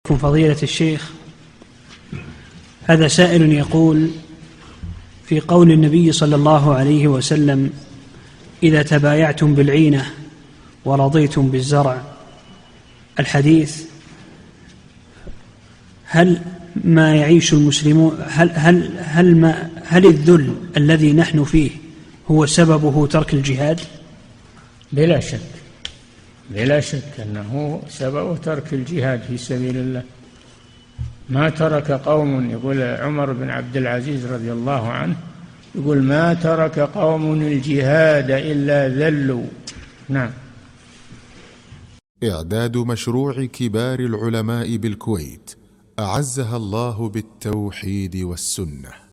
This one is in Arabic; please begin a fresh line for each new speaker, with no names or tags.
فضيلة الشيخ، هذا سائل يقول: في قول النبي صلى الله عليه وسلم: إذا تبايعتم بالعينة ورضيتم بالزرع، الحديث، هل ما يعيش المسلمون هل الذل الذي نحن فيه هو سببه ترك الجهاد؟
بلا شك، بلا شك أنه سببه ترك الجهاد في سبيل الله. ما ترك قوم، يقول عمر بن عبد العزيز رضي الله عنه، يقول: ما ترك قوم الجهاد إلا ذلوا. نعم.
إعداد مشروع كبار العلماء بالكويت أعزها الله بالتوحيد والسنة.